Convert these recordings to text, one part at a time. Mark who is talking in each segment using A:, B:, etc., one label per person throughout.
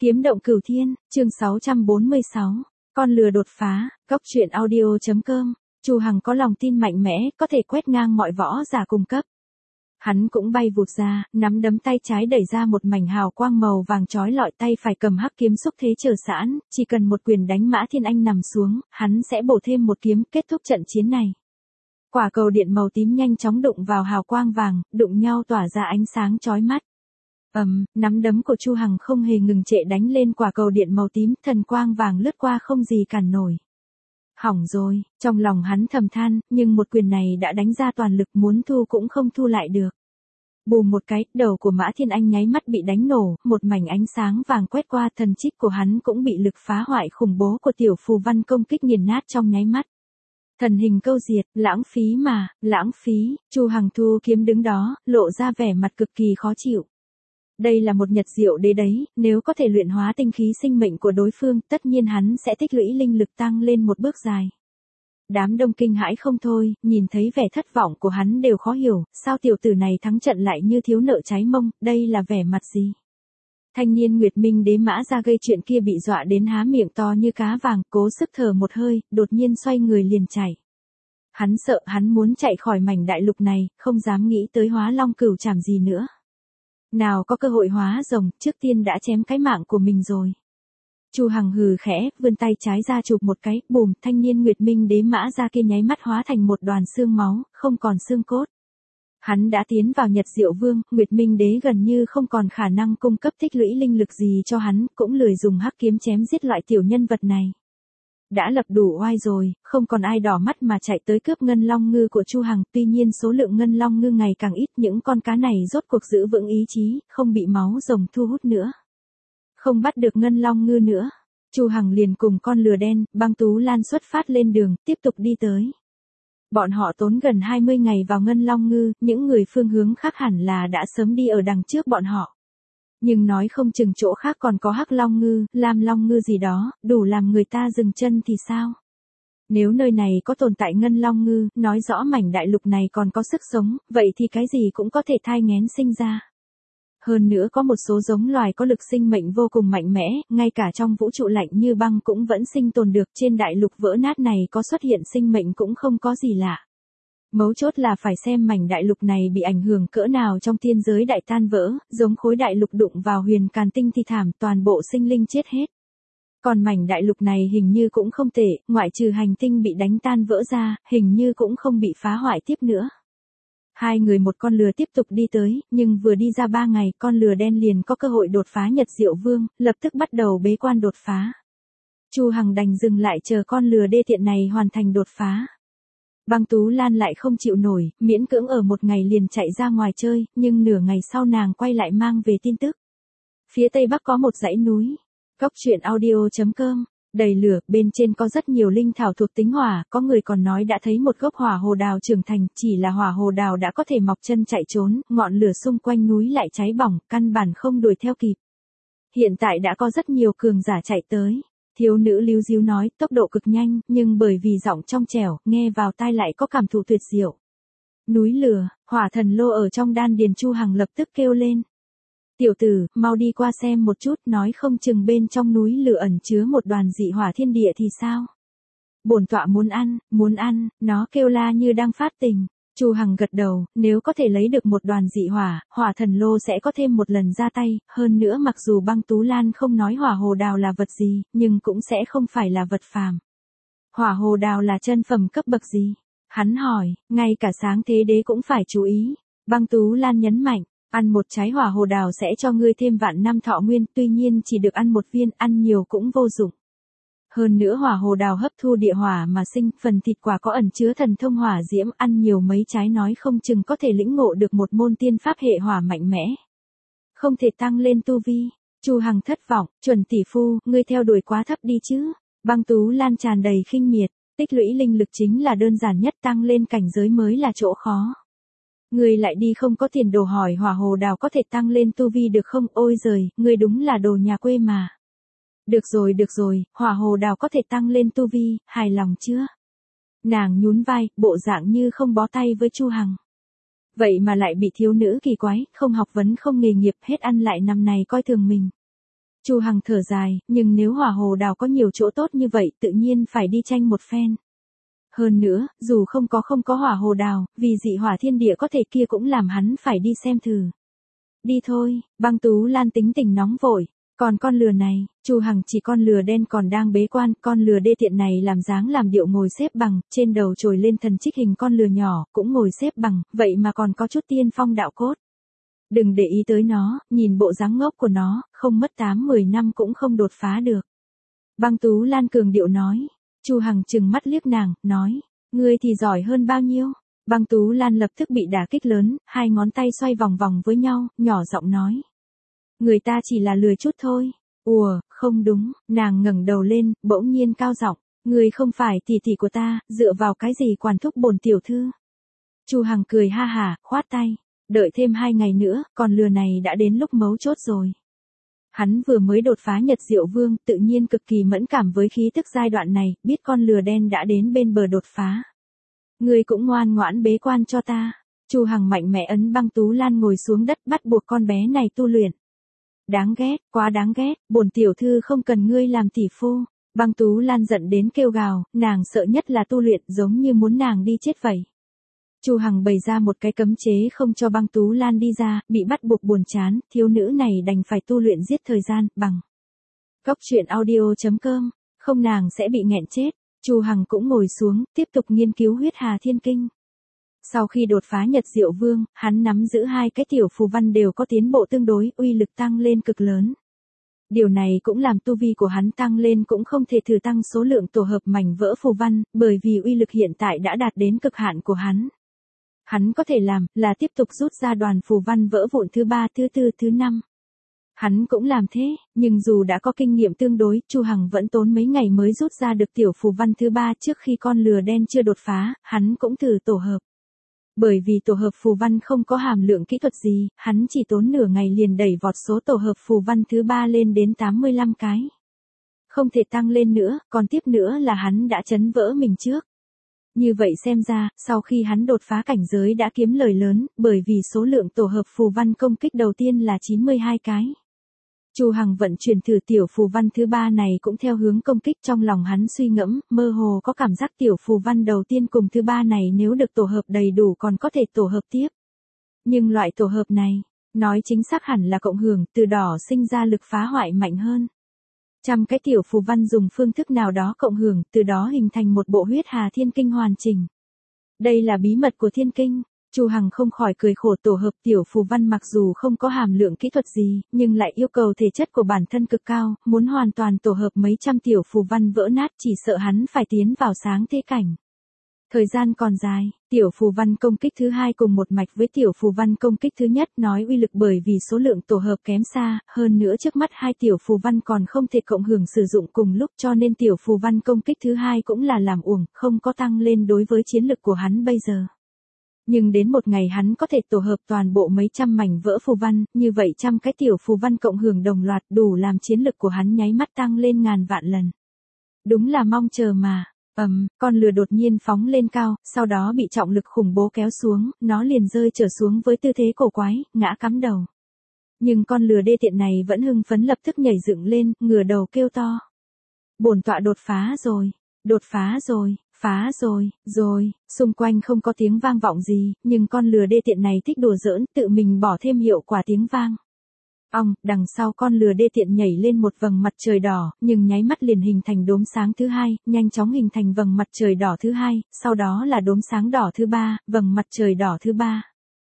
A: Kiếm động cửu thiên, chương 646. Con lừa đột phá, Cốc truyện audio.com. Chu Hằng có lòng tin mạnh mẽ, có thể quét ngang mọi võ giả cung cấp. Hắn cũng bay vụt ra, nắm đấm tay trái đẩy ra một mảnh hào quang màu vàng chói lọi, tay phải cầm hắc kiếm xúc thế chờ sẵn, chỉ cần một quyền đánh Mã Thiên Anh nằm xuống, hắn sẽ bổ thêm một kiếm kết thúc trận chiến này. Quả cầu điện màu tím nhanh chóng đụng vào hào quang vàng, đụng nhau tỏa ra ánh sáng chói mắt. Nắm đấm của Chu Hằng không hề ngừng trệ đánh lên quả cầu điện màu tím, thần quang vàng lướt qua không gì cản nổi. Hỏng rồi, trong lòng hắn thầm than, nhưng một quyền này đã đánh ra toàn lực, muốn thu cũng không thu lại được. Bùm một cái, đầu của Mã Thiên Anh nháy mắt bị đánh nổ, một mảnh ánh sáng vàng quét qua, thần trích của hắn cũng bị lực phá hoại khủng bố của tiểu phù văn công kích nghiền nát trong nháy mắt. Thần hình câu diệt, lãng phí mà, lãng phí. Chu Hằng thu kiếm đứng đó, lộ ra vẻ mặt cực kỳ khó chịu. Đây là một nhật diệu đế đấy, nếu có thể luyện hóa tinh khí sinh mệnh của đối phương, tất nhiên hắn sẽ tích lũy linh lực tăng lên một bước dài. Đám đông kinh hãi không thôi, nhìn thấy vẻ thất vọng của hắn đều khó hiểu, sao tiểu tử này thắng trận lại như thiếu nợ trái mông, đây là vẻ mặt gì? Thanh niên Nguyệt Minh Đế Mã ra gây chuyện kia bị dọa đến há miệng to như cá vàng, cố sức thở một hơi, đột nhiên xoay người liền chạy. Hắn sợ, hắn muốn chạy khỏi mảnh đại lục này, không dám nghĩ tới hóa long cửu trảm gì nữa. Nào có cơ hội hóa rồng, trước tiên đã chém cái mạng của mình rồi. Chu Hằng hừ khẽ, vươn tay trái ra chụp một cái, bùm, thanh niên Nguyệt Minh Đế Mã ra kia nháy mắt hóa thành một đoàn xương máu, không còn xương cốt. Hắn đã tiến vào Nhật Diệu Vương, Nguyệt Minh Đế gần như không còn khả năng cung cấp tích lũy linh lực gì cho hắn, cũng lười dùng hắc kiếm chém giết loại tiểu nhân vật này. Đã lập đủ oai rồi, không còn ai đỏ mắt mà chạy tới cướp ngân long ngư của Chu Hằng, tuy nhiên số lượng ngân long ngư ngày càng ít, những con cá này rốt cuộc giữ vững ý chí, không bị máu rồng thu hút nữa. Không bắt được ngân long ngư nữa, Chu Hằng liền cùng con lừa đen, Băng Tú Lan xuất phát lên đường, tiếp tục đi tới. Bọn họ tốn gần 20 ngày vào ngân long ngư, những người phương hướng khác hẳn là đã sớm đi ở đằng trước bọn họ. Nhưng nói không chừng chỗ khác còn có hắc long ngư, lam long ngư gì đó, đủ làm người ta dừng chân thì sao? Nếu nơi này có tồn tại ngân long ngư, nói rõ mảnh đại lục này còn có sức sống, vậy thì cái gì cũng có thể thai nghén sinh ra. Hơn nữa có một số giống loài có lực sinh mệnh vô cùng mạnh mẽ, ngay cả trong vũ trụ lạnh như băng cũng vẫn sinh tồn được, trên đại lục vỡ nát này có xuất hiện sinh mệnh cũng không có gì lạ. Mấu chốt là phải xem mảnh đại lục này bị ảnh hưởng cỡ nào trong thiên giới đại tan vỡ, giống khối đại lục đụng vào huyền càn tinh thì thảm, toàn bộ sinh linh chết hết. Còn mảnh đại lục này hình như cũng không tệ, ngoại trừ hành tinh bị đánh tan vỡ ra, hình như cũng không bị phá hoại tiếp nữa. Hai người một con lừa tiếp tục đi tới, nhưng vừa đi ra 3 ngày, con lừa đen liền có cơ hội đột phá Nhật Diệu Vương, lập tức bắt đầu bế quan đột phá. Chu Hằng đành dừng lại chờ con lừa đê tiện này hoàn thành đột phá. Băng Tú Lan lại không chịu nổi, miễn cưỡng ở một ngày liền chạy ra ngoài chơi, nhưng nửa ngày sau nàng quay lại mang về tin tức. Phía tây bắc có một dãy núi. Cốc truyện audio.com. Đầy lửa, bên trên có rất nhiều linh thảo thuộc tính hỏa, có người còn nói đã thấy một gốc hỏa hồ đào trưởng thành, chỉ là hỏa hồ đào đã có thể mọc chân chạy trốn, ngọn lửa xung quanh núi lại cháy bỏng, căn bản không đuổi theo kịp. Hiện tại đã có rất nhiều cường giả chạy tới. Thiếu nữ líu díu nói, tốc độ cực nhanh, nhưng bởi vì giọng trong trẻo, nghe vào tai lại có cảm thụ tuyệt diệu. Núi lửa, hỏa thần lô ở trong đan điền. Chu Hằng lập tức kêu lên. Tiểu tử, mau đi qua xem một chút, nói không chừng bên trong núi lửa ẩn chứa một đoàn dị hỏa thiên địa thì sao? Bổn tọa muốn ăn, nó kêu la như đang phát tình. Chu Hằng gật đầu, nếu có thể lấy được một đoàn dị hỏa, hỏa thần lô sẽ có thêm một lần ra tay, hơn nữa mặc dù Băng Tú Lan không nói hỏa hồ đào là vật gì, nhưng cũng sẽ không phải là vật phàm. Hỏa hồ đào là chân phẩm cấp bậc gì? Hắn hỏi, ngay cả sáng thế đế cũng phải chú ý. Băng Tú Lan nhấn mạnh, ăn một trái hỏa hồ đào sẽ cho ngươi thêm vạn năm thọ nguyên, tuy nhiên chỉ được ăn một viên, ăn nhiều cũng vô dụng. Hơn nữa hỏa hồ đào hấp thu địa hỏa mà sinh, phần thịt quả có ẩn chứa thần thông hỏa diễm, ăn nhiều mấy trái nói không chừng có thể lĩnh ngộ được một môn tiên pháp hệ hỏa mạnh mẽ. Không thể tăng lên tu vi. Chu Hằng thất vọng, chuẩn tỷ phu, ngươi theo đuổi quá thấp đi chứ. Băng Tú Lan tràn đầy khinh miệt, tích lũy linh lực chính là đơn giản nhất, tăng lên cảnh giới mới là chỗ khó. Ngươi lại đi không có tiền đồ hỏi hỏa hồ đào có thể tăng lên tu vi được không? Ôi giời, ngươi đúng là đồ nhà quê mà. Được rồi, hỏa hồ đào có thể tăng lên tu vi, hài lòng chưa? Nàng nhún vai, bộ dạng như không bó tay với Chu Hằng. Vậy mà lại bị thiếu nữ kỳ quái, không học vấn không nghề nghiệp, hết ăn lại năm này coi thường mình. Chu Hằng thở dài, nhưng nếu hỏa hồ đào có nhiều chỗ tốt như vậy tự nhiên phải đi tranh một phen. Hơn nữa, dù không có hỏa hồ đào, vì dị hỏa thiên địa có thể kia cũng làm hắn phải đi xem thử. Đi thôi, Băng Tú Lan tính tình nóng vội. Còn con lừa này, Chu Hằng chỉ con lừa đen còn đang bế quan, con lừa đê tiện này làm dáng làm điệu ngồi xếp bằng, trên đầu trồi lên thần trích hình con lừa nhỏ, cũng ngồi xếp bằng, vậy mà còn có chút tiên phong đạo cốt. Đừng để ý tới nó, nhìn bộ dáng ngốc của nó, không mất 8-10 năm cũng không đột phá được. Băng Tú Lan cường điệu nói. Chu Hằng trừng mắt liếc nàng, nói, ngươi thì giỏi hơn bao nhiêu? Băng Tú Lan lập tức bị đả kích lớn, hai ngón tay xoay vòng vòng với nhau, nhỏ giọng nói. Người ta chỉ là lười chút thôi. Ủa, không đúng, nàng ngẩng đầu lên, bỗng nhiên cao giọng, ngươi không phải tỷ tỷ của ta, dựa vào cái gì quản thúc bổn tiểu thư? Chu Hằng cười ha hả, khoát tay, đợi thêm 2 ngày nữa, con lừa này đã đến lúc mấu chốt rồi. Hắn vừa mới đột phá Nhật Diệu Vương, tự nhiên cực kỳ mẫn cảm với khí tức giai đoạn này, biết con lừa đen đã đến bên bờ đột phá. Ngươi cũng ngoan ngoãn bế quan cho ta. Chu Hằng mạnh mẽ ấn Băng Tú Lan ngồi xuống đất, bắt buộc con bé này tu luyện. Đáng ghét, quá đáng ghét, bổn tiểu thư không cần ngươi làm tỷ phu. Băng Tú Lan giận đến kêu gào, nàng sợ nhất là tu luyện, giống như muốn nàng đi chết vậy. Chu Hằng bày ra một cái cấm chế không cho Băng Tú Lan đi ra, bị bắt buộc buồn chán, thiếu nữ này đành phải tu luyện giết thời gian, bằng. Góc truyện audio.com, không nàng sẽ bị nghẹn chết. Chu Hằng cũng ngồi xuống, tiếp tục nghiên cứu huyết hà thiên kinh. Sau khi đột phá Nhật Diệu Vương, hắn nắm giữ 2 cái tiểu phù văn đều có tiến bộ tương đối, uy lực tăng lên cực lớn. Điều này cũng làm tu vi của hắn tăng lên, cũng không thể thử tăng số lượng tổ hợp mảnh vỡ phù văn, bởi vì uy lực hiện tại đã đạt đến cực hạn của hắn. Hắn có thể làm, là tiếp tục rút ra đoàn phù văn vỡ vụn thứ 3, thứ 4, thứ 5. Hắn cũng làm thế, nhưng dù đã có kinh nghiệm tương đối, Chu Hằng vẫn tốn mấy ngày mới rút ra được tiểu phù văn thứ 3 trước khi con lừa đen chưa đột phá, hắn cũng thử tổ hợp. Bởi vì tổ hợp phù văn không có hàm lượng kỹ thuật gì, hắn chỉ tốn nửa ngày liền đẩy vọt số tổ hợp phù văn thứ 3 lên đến 85 cái. Không thể tăng lên nữa, còn tiếp nữa là hắn đã chấn vỡ mình trước. Như vậy xem ra, sau khi hắn đột phá cảnh giới đã kiếm lời lớn, bởi vì số lượng tổ hợp phù văn công kích đầu tiên là 92 cái. Chu Hằng vận chuyển thử tiểu phù văn thứ 3 này cũng theo hướng công kích, trong lòng hắn suy ngẫm, mơ hồ có cảm giác tiểu phù văn đầu tiên cùng thứ 3 này nếu được tổ hợp đầy đủ còn có thể tổ hợp tiếp. Nhưng loại tổ hợp này, nói chính xác hẳn là cộng hưởng, từ đỏ sinh ra lực phá hoại mạnh hơn. Trăm cái tiểu phù văn dùng phương thức nào đó cộng hưởng, từ đó hình thành một bộ huyết hà thiên kinh hoàn chỉnh. Đây là bí mật của thiên kinh. Chu Hằng không khỏi cười khổ, tổ hợp tiểu phù văn mặc dù không có hàm lượng kỹ thuật gì, nhưng lại yêu cầu thể chất của bản thân cực cao, muốn hoàn toàn tổ hợp mấy trăm tiểu phù văn vỡ nát chỉ sợ hắn phải tiến vào sáng thế cảnh. Thời gian còn dài, tiểu phù văn công kích thứ 2 cùng một mạch với tiểu phù văn công kích thứ nhất, nói uy lực bởi vì số lượng tổ hợp kém xa, hơn nữa trước mắt 2 tiểu phù văn còn không thể cộng hưởng sử dụng cùng lúc, cho nên tiểu phù văn công kích thứ 2 cũng là làm uổng, không có tăng lên đối với chiến lực của hắn bây giờ. Nhưng đến một ngày hắn có thể tổ hợp toàn bộ mấy trăm mảnh vỡ phù văn, như vậy trăm cái tiểu phù văn cộng hưởng đồng loạt đủ làm chiến lực của hắn nháy mắt tăng lên ngàn vạn lần. Đúng là mong chờ mà. Con lừa đột nhiên phóng lên cao, sau đó bị trọng lực khủng bố kéo xuống, nó liền rơi trở xuống với tư thế cổ quái, ngã cắm đầu. Nhưng con lừa đê tiện này vẫn hưng phấn, lập tức nhảy dựng lên, ngửa đầu kêu to. Bổn tọa đột phá rồi, đột phá rồi. Phá rồi, xung quanh không có tiếng vang vọng gì, nhưng con lừa đê tiện này thích đùa giỡn, tự mình bỏ thêm hiệu quả tiếng vang. Đằng sau con lừa đê tiện nhảy lên một vầng mặt trời đỏ, nhưng nháy mắt liền hình thành đốm sáng thứ 2, nhanh chóng hình thành vầng mặt trời đỏ thứ 2, sau đó là đốm sáng đỏ thứ 3, vầng mặt trời đỏ thứ 3.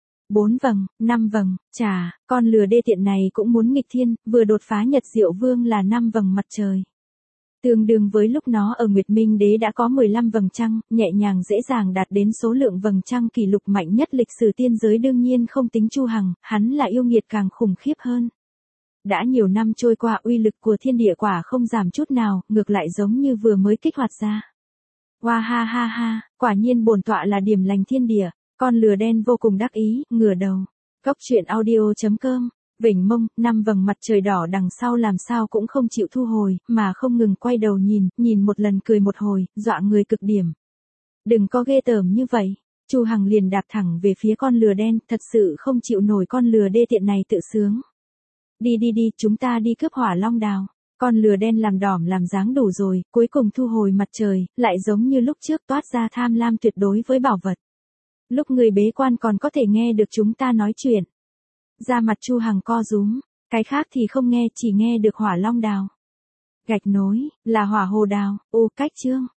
A: 4 vầng, 5 vầng, con lừa đê tiện này cũng muốn nghịch thiên, vừa đột phá Nhật Diệu Vương là 5 vầng mặt trời. Tương đương với lúc nó ở Nguyệt Minh Đế đã có 15 vầng trăng, nhẹ nhàng dễ dàng đạt đến số lượng vầng trăng kỷ lục mạnh nhất lịch sử tiên giới, đương nhiên không tính Chu Hằng, hắn là yêu nghiệt càng khủng khiếp hơn. Đã nhiều năm trôi qua, uy lực của thiên địa quả không giảm chút nào, ngược lại giống như vừa mới kích hoạt ra. Hoa ha ha ha, quả nhiên bổn tọa là điểm lành thiên địa, con lừa đen vô cùng đắc ý, ngửa đầu. Góc truyện audio.com. Vểnh mông, 5 vầng mặt trời đỏ đằng sau làm sao cũng không chịu thu hồi, mà không ngừng quay đầu nhìn một lần cười một hồi, dọa người cực điểm. Đừng có ghê tởm như vậy. Chu Hằng liền đạp thẳng về phía con lừa đen, thật sự không chịu nổi con lừa đê tiện này tự sướng. Đi, chúng ta đi cướp hỏa long đào. Con lừa đen làm đỏm làm dáng đủ rồi, cuối cùng thu hồi mặt trời, lại giống như lúc trước toát ra tham lam tuyệt đối với bảo vật. Lúc người bế quan còn có thể nghe được chúng ta nói chuyện. Da mặt Chu Hằng co rúm, cái khác thì không nghe, chỉ nghe được hỏa long đào. Gạch nối, là hỏa hồ đào, cách chương.